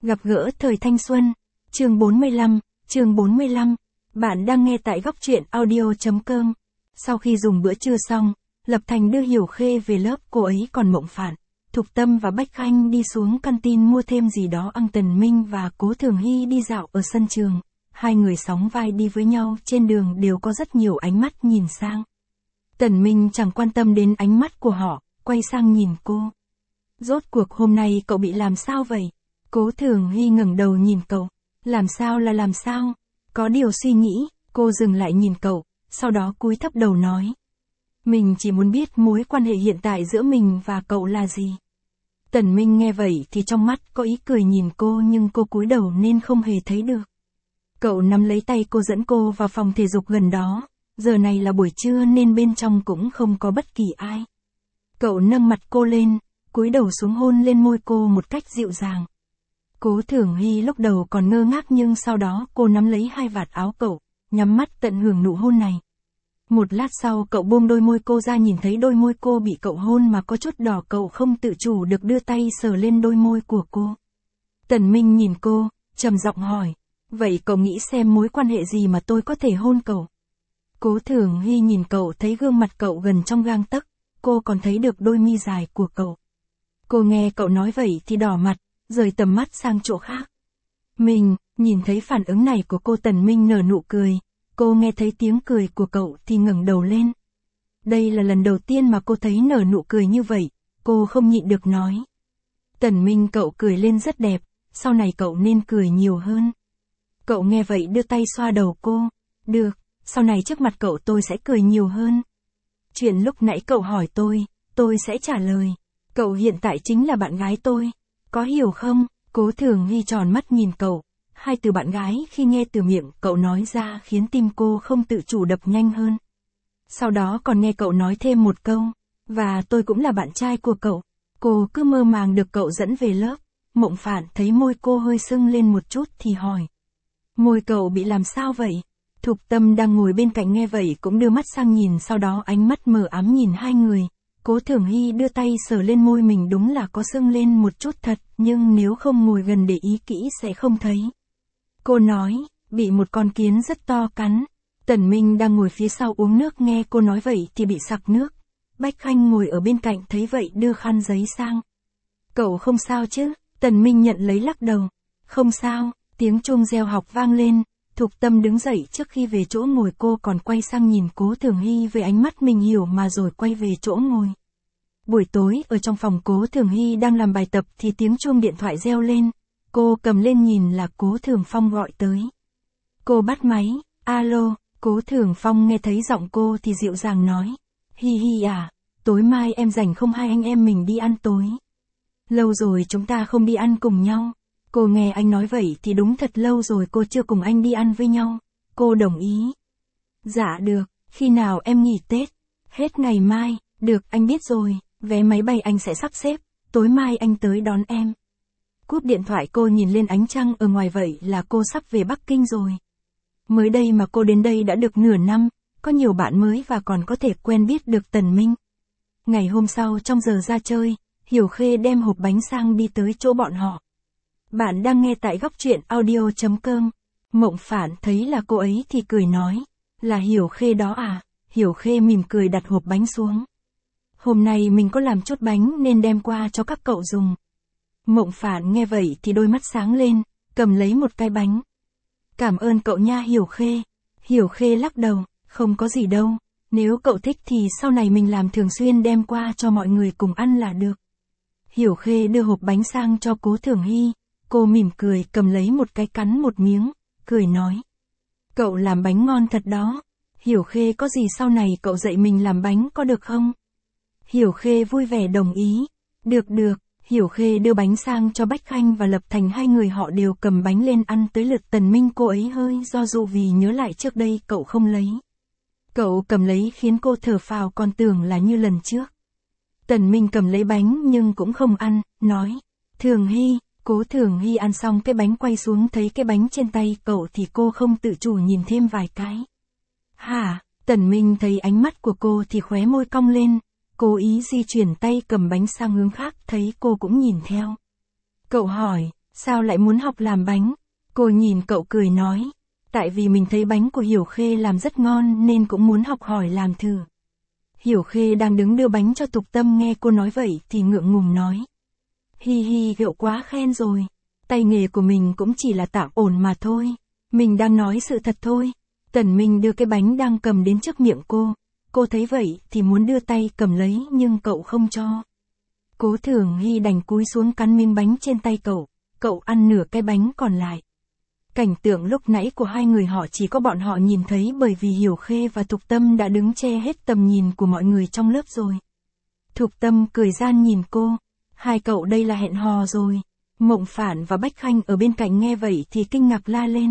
Gặp gỡ thời thanh xuân. Chương 45. Bạn đang nghe tại góc truyện audio.com. Sau khi dùng bữa trưa xong, Lập Thành đưa Hiểu Khê về lớp, cô ấy còn Mộng Phạn, Thục Tâm và Bách Khanh đi xuống canteen mua thêm gì đó ăn. Tần Minh và Cố Thường Hy đi dạo ở sân trường. Hai người sóng vai đi với nhau, trên đường đều có rất nhiều ánh mắt nhìn sang. Tần Minh chẳng quan tâm đến ánh mắt của họ, quay sang nhìn cô. Rốt cuộc hôm nay cậu bị làm sao vậy? Cố Thường Hy ngẩng đầu nhìn cậu. Làm sao là làm sao? Có điều suy nghĩ, cô dừng lại nhìn cậu, sau đó cúi thấp đầu nói. Mình chỉ muốn biết mối quan hệ hiện tại giữa mình và cậu là gì. Tần Minh nghe vậy thì trong mắt có ý cười nhìn cô, nhưng cô cúi đầu nên không hề thấy được. Cậu nắm lấy tay cô dẫn cô vào phòng thể dục gần đó. Giờ này là buổi trưa nên bên trong cũng không có bất kỳ ai. Cậu nâng mặt cô lên, cúi đầu xuống hôn lên môi cô một cách dịu dàng. Cố Thường Hy lúc đầu còn ngơ ngác, nhưng sau đó cô nắm lấy hai vạt áo cậu, nhắm mắt tận hưởng nụ hôn này. Một lát sau cậu buông đôi môi cô ra, nhìn thấy đôi môi cô bị cậu hôn mà có chút đỏ, cậu không tự chủ được đưa tay sờ lên đôi môi của cô. Tần Minh nhìn cô, trầm giọng hỏi, vậy cậu nghĩ xem mối quan hệ gì mà tôi có thể hôn cậu? Cố Thường Hy nhìn cậu, thấy gương mặt cậu gần trong gang tấc, cô còn thấy được đôi mi dài của cậu. Cô nghe cậu nói vậy thì đỏ mặt, rời tầm mắt sang chỗ khác. Mình, nhìn thấy phản ứng này của cô, Tần Minh nở nụ cười. Cô nghe thấy tiếng cười của cậu thì ngẩng đầu lên. Đây là lần đầu tiên mà cô thấy nở nụ cười như vậy, cô không nhịn được nói. Tần Minh, cậu cười lên rất đẹp, sau này cậu nên cười nhiều hơn. Cậu nghe vậy đưa tay xoa đầu cô. Được, sau này trước mặt cậu tôi sẽ cười nhiều hơn. Chuyện lúc nãy cậu hỏi tôi sẽ trả lời. Cậu hiện tại chính là bạn gái tôi, có hiểu không? Cố Thường Hy tròn mắt nhìn cậu. Hai từ bạn gái khi nghe từ miệng cậu nói ra khiến tim cô không tự chủ đập nhanh hơn. Sau đó còn nghe cậu nói thêm một câu, và tôi cũng là bạn trai của cậu. Cô cứ mơ màng được cậu dẫn về lớp. Mộng Phạn thấy môi cô hơi sưng lên một chút thì hỏi. Môi cậu bị làm sao vậy? Thục Tâm đang ngồi bên cạnh nghe vậy cũng đưa mắt sang nhìn, sau đó ánh mắt mờ ám nhìn hai người. Cố Thường Hy đưa tay sờ lên môi mình, đúng là có sưng lên một chút thật, nhưng nếu không ngồi gần để ý kỹ sẽ không thấy. Cô nói, bị một con kiến rất to cắn. Tần Minh đang ngồi phía sau uống nước, nghe cô nói vậy thì bị sặc nước. Bách Khanh ngồi ở bên cạnh thấy vậy đưa khăn giấy sang. Cậu không sao chứ? Tần Minh nhận lấy lắc đầu. Không sao. Tiếng chuông reo học vang lên. Thục Tâm đứng dậy, trước khi về chỗ ngồi cô còn quay sang nhìn Cố Thường Hy với ánh mắt mình hiểu mà rồi quay về chỗ ngồi. Buổi tối ở trong phòng Cố Thường Hy đang làm bài tập thì tiếng chuông điện thoại reo lên. Cô cầm lên nhìn là Cố Thường Phong gọi tới. Cô bắt máy. Alo. Cố Thường Phong nghe thấy giọng cô thì dịu dàng nói. Hi hi à, tối mai em rảnh không, hai anh em mình đi ăn tối. Lâu rồi chúng ta không đi ăn cùng nhau. Cô nghe anh nói vậy thì đúng thật lâu rồi cô chưa cùng anh đi ăn với nhau. Cô đồng ý. Dạ được, khi nào em nghỉ Tết? Hết ngày mai. Được, anh biết rồi, vé máy bay anh sẽ sắp xếp, tối mai anh tới đón em. Cúp điện thoại cô nhìn lên ánh trăng ở ngoài, vậy là cô sắp về Bắc Kinh rồi. Mới đây mà cô đến đây đã được nửa năm, có nhiều bạn mới và còn có thể quen biết được Tần Minh. Ngày hôm sau trong giờ ra chơi, Hiểu Khê đem hộp bánh sang đi tới chỗ bọn họ. Bạn đang nghe tại góc truyện audio.com. Mộng Phạn thấy là cô ấy thì cười nói, là Hiểu Khê đó à? Hiểu Khê mỉm cười đặt hộp bánh xuống. Hôm nay mình có làm chút bánh nên đem qua cho các cậu dùng. Mộng Phạn nghe vậy thì đôi mắt sáng lên, cầm lấy một cái bánh. Cảm ơn cậu nha Hiểu Khê. Hiểu Khê lắc đầu, không có gì đâu, nếu cậu thích thì sau này mình làm thường xuyên đem qua cho mọi người cùng ăn là được. Hiểu Khê đưa hộp bánh sang cho Cố Thường Hy, cô mỉm cười cầm lấy một cái cắn một miếng, cười nói. Cậu làm bánh ngon thật đó. Hiểu Khê, có gì sau này cậu dạy mình làm bánh có được không? Hiểu Khê vui vẻ đồng ý. Được được. Hiểu Khê đưa bánh sang cho Bách Khanh và Lập Thành, hai người họ đều cầm bánh lên ăn. Tới lượt Tần Minh, cô ấy hơi do dự vì nhớ lại trước đây cậu không lấy. Cậu cầm lấy khiến cô thở phào, còn tưởng là như lần trước. Tần Minh cầm lấy bánh nhưng cũng không ăn, nói. Thường Hy. Cố Thường Hy ăn xong cái bánh quay xuống thấy cái bánh trên tay cậu thì cô không tự chủ nhìn thêm vài cái. Hả? Tần Minh thấy ánh mắt của cô thì khóe môi cong lên. Cố ý di chuyển tay cầm bánh sang hướng khác, thấy cô cũng nhìn theo. Cậu hỏi, Sao lại muốn học làm bánh? Cô nhìn cậu cười nói. Tại vì mình thấy bánh của Hiểu Khê làm rất ngon nên cũng muốn học hỏi làm thử. Hiểu Khê đang đứng đưa bánh cho Thục Tâm nghe cô nói vậy thì ngượng ngùng nói. Hi hi, Hiệu quá khen rồi. Tay nghề của mình cũng chỉ là tạm ổn mà thôi. Mình đang nói sự thật thôi. Tần Minh đưa cái bánh đang cầm đến trước miệng cô. Cô thấy vậy thì muốn đưa tay cầm lấy nhưng cậu không cho. Cố Thường Hy đành cúi xuống cắn miếng bánh trên tay cậu. Cậu ăn nửa cái bánh còn lại. Cảnh tượng lúc nãy của hai người họ chỉ có bọn họ nhìn thấy bởi vì Hiểu Khê và Thục Tâm đã đứng che hết tầm nhìn của mọi người trong lớp rồi. Thục Tâm cười gian nhìn cô. Hai cậu đây là hẹn hò rồi. Mộng Phản và Bách Khanh ở bên cạnh nghe vậy thì kinh ngạc la lên.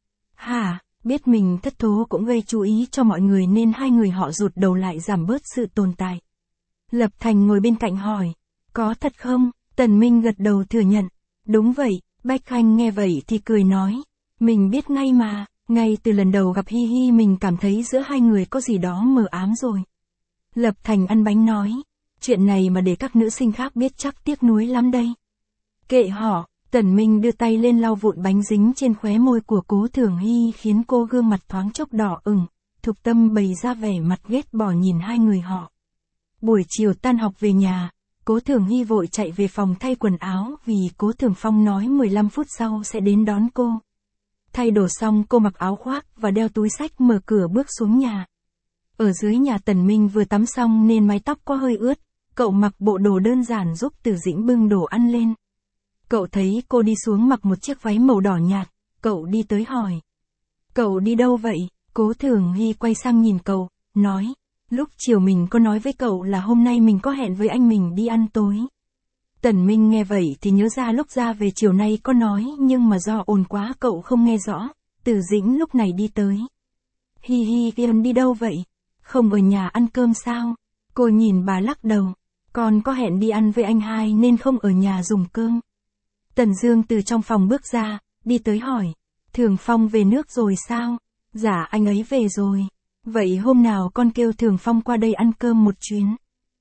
Hả, biết mình thất thố cũng gây chú ý cho mọi người nên hai người họ rụt đầu lại giảm bớt sự tồn tại. Lập Thành ngồi bên cạnh hỏi. Có thật không? Tần Minh gật đầu thừa nhận. Đúng vậy, Bách Khanh nghe vậy thì cười nói. Mình biết ngay mà, ngay từ lần đầu gặp Hi Hi mình cảm thấy giữa hai người có gì đó mờ ám rồi. Lập Thành ăn bánh nói. Chuyện này mà để các nữ sinh khác biết chắc tiếc nuối lắm đây. Kệ họ, Tần Minh đưa tay lên lau vụn bánh dính trên khóe môi của Cố Thường Hy khiến cô gương mặt thoáng chốc đỏ ửng. Thục Tâm bày ra vẻ mặt ghét bỏ nhìn hai người họ. Buổi chiều tan học về nhà, Cố Thường Hy vội chạy về phòng thay quần áo vì Cố Thường Phong nói 15 phút sau sẽ đến đón cô. Thay đồ xong cô mặc áo khoác và đeo túi xách mở cửa bước xuống nhà. Ở dưới nhà Tần Minh vừa tắm xong nên mái tóc có hơi ướt, cậu mặc bộ đồ đơn giản giúp Từ Dĩnh bưng đồ ăn lên. Cậu thấy cô đi xuống mặc một chiếc váy màu đỏ nhạt, cậu đi tới hỏi. Cậu đi đâu vậy? Cố Thường Hy quay sang nhìn cậu, nói. Lúc chiều mình có nói với cậu là hôm nay mình có hẹn với anh mình đi ăn tối. Tần Minh nghe vậy thì nhớ ra lúc ra về chiều nay có nói nhưng mà do ồn quá cậu không nghe rõ. Từ Dĩnh lúc này đi tới. Hi hi, Kiên đi đâu vậy? Không ở nhà ăn cơm sao? Cô nhìn bà lắc đầu. Con có hẹn đi ăn với anh hai nên không ở nhà dùng cơm. Tần Dương từ trong phòng bước ra, đi tới hỏi. Thường Phong về nước rồi sao? Dạ anh ấy về rồi. Vậy hôm nào con kêu Thường Phong qua đây ăn cơm một chuyến.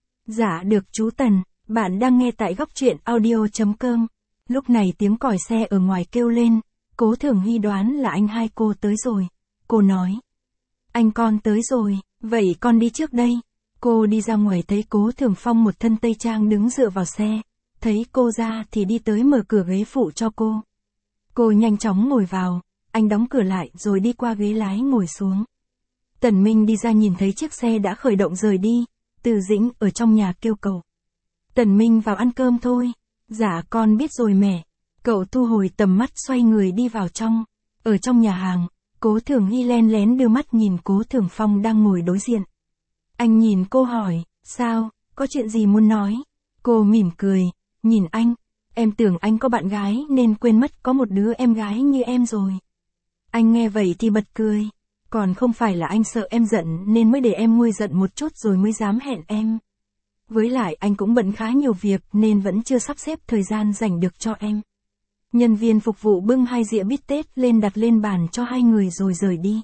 Dạ được chú Tần, bạn đang nghe tại góc truyện audio.com. Lúc này tiếng còi xe ở ngoài kêu lên, Cố Thường Hy đoán là anh hai cô tới rồi. Cô nói. Anh con tới rồi, vậy con đi trước đây. Cô đi ra ngoài thấy Cố Thường Phong một thân tây trang đứng dựa vào xe. Thấy cô ra thì đi tới mở cửa ghế phụ cho cô. Cô nhanh chóng ngồi vào, anh đóng cửa lại rồi đi qua ghế lái ngồi xuống. Tần Minh đi ra nhìn thấy chiếc xe đã khởi động rời đi, Từ Dĩnh ở trong nhà kêu cầu. Tần Minh vào ăn cơm thôi. Dạ con biết rồi mẹ. Cậu thu hồi tầm mắt xoay người đi vào trong. Ở trong nhà hàng, Cố Thường Hy len lén đưa mắt nhìn Cố Thường Phong đang ngồi đối diện. Anh nhìn cô hỏi, sao, có chuyện gì muốn nói? Cô mỉm cười, nhìn anh, em tưởng anh có bạn gái nên quên mất có một đứa em gái như em rồi. Anh nghe vậy thì bật cười, còn không phải là anh sợ em giận nên mới để em nguôi giận một chút rồi mới dám hẹn em. Với lại anh cũng bận khá nhiều việc nên vẫn chưa sắp xếp thời gian dành được cho em. Nhân viên phục vụ bưng 2 dĩa bít tết lên đặt lên bàn cho 2 người rồi rời đi.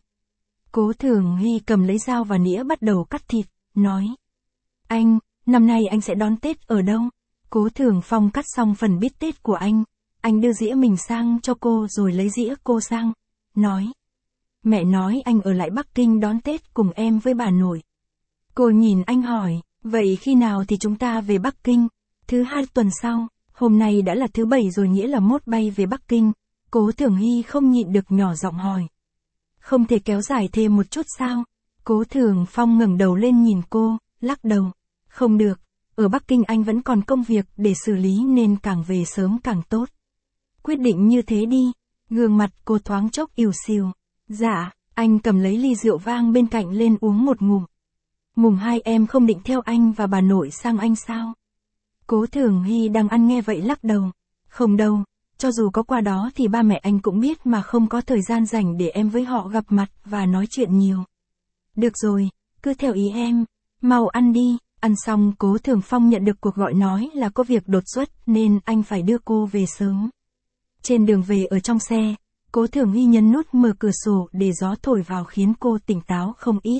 Cố Thường Hy cầm lấy dao và nĩa bắt đầu cắt thịt, nói. Anh, năm nay anh sẽ đón Tết ở đâu? Cố Thường Phong cắt xong phần bít tết của anh đưa dĩa mình sang cho cô rồi lấy dĩa cô sang, nói. Mẹ nói anh ở lại Bắc Kinh đón Tết cùng em với bà nội. Cô nhìn anh hỏi, vậy khi nào thì chúng ta về Bắc Kinh? Thứ 2 tuần sau, hôm nay đã là thứ 7 rồi nghĩa là mốt bay về Bắc Kinh. Cố Thường Hy không nhịn được nhỏ giọng hỏi. Không thể kéo dài thêm một chút sao? Cố Thường Phong ngẩng đầu lên nhìn cô, lắc đầu. Không được, ở Bắc Kinh anh vẫn còn công việc để xử lý nên càng về sớm càng tốt. Quyết định như thế đi. Gương mặt cô thoáng chốc ỉu xìu. Dạ, anh cầm lấy ly rượu vang bên cạnh lên uống một ngụm. Mùng 2 em không định theo anh và bà nội sang anh sao? Cố Thường Hy đang ăn nghe vậy lắc đầu. Không đâu, cho dù có qua đó thì ba mẹ anh cũng biết mà không có thời gian rảnh để em với họ gặp mặt và nói chuyện nhiều. Được rồi, cứ theo ý em, mau ăn đi. Ăn xong Cố Thường Phong nhận được cuộc gọi nói là có việc đột xuất nên anh phải đưa cô về sớm. Trên đường về ở trong xe, Cố Thường Hy nhấn nút mở cửa sổ để gió thổi vào khiến cô tỉnh táo không ít.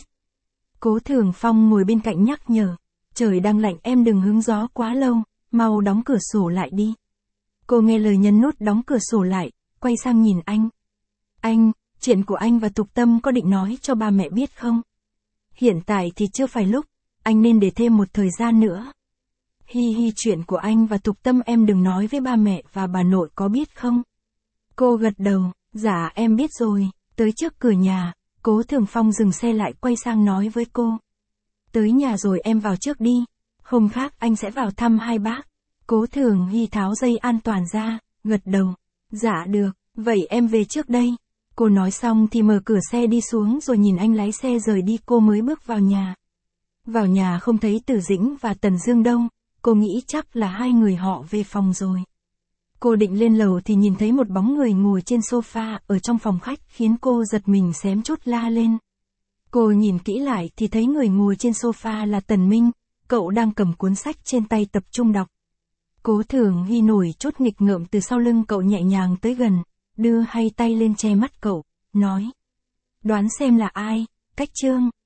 Cố Thường Phong ngồi bên cạnh nhắc nhở, trời đang lạnh em đừng hứng gió quá lâu, mau đóng cửa sổ lại đi. Cô nghe lời nhấn nút đóng cửa sổ lại, quay sang nhìn anh. Anh, chuyện của anh và Tục Tâm có định nói cho ba mẹ biết không? Hiện tại thì chưa phải lúc, anh nên để thêm một thời gian nữa. Hi hi, chuyện của anh và Tục Tâm em đừng nói với ba mẹ và bà nội có biết không? Cô gật đầu, dạ em biết rồi. Tới trước cửa nhà, Cố Thường Phong dừng xe lại quay sang nói với cô. Tới nhà rồi em vào trước đi, hôm khác anh sẽ vào thăm hai bác. Cố Thường Hy tháo dây an toàn ra, gật đầu. Dạ được, vậy em về trước đây. Cô nói xong thì mở cửa xe đi xuống rồi nhìn anh lái xe rời đi, cô mới bước vào nhà. Vào nhà không thấy Từ Dĩnh và Tần Dương đâu, cô nghĩ chắc là hai người họ về phòng rồi. Cô định lên lầu thì nhìn thấy một bóng người ngồi trên sofa ở trong phòng khách khiến cô giật mình xém chút la lên. Cô nhìn kỹ lại thì thấy người ngồi trên sofa là Tần Minh, cậu đang cầm cuốn sách trên tay tập trung đọc. Cố Thường Hy nổi chút nghịch ngợm từ sau lưng cậu nhẹ nhàng tới gần, đưa hai tay lên che mắt cậu, nói. Đoán xem là ai, Cách Trương.